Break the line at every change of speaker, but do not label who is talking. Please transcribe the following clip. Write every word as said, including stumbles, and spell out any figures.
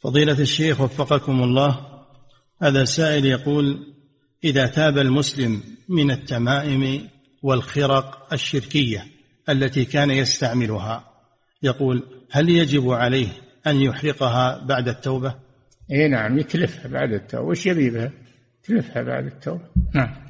فضيلة الشيخ وفقكم الله، هذا سائل يقول: إذا تاب المسلم من التمائم والخرق الشركية التي كان يستعملها، يقول: هل يجب عليه أن يحرقها بعد التوبة؟
إيه نعم، يتلفها بعد التوبة. وش يبي بها؟ تلفها بعد التوبة. نعم.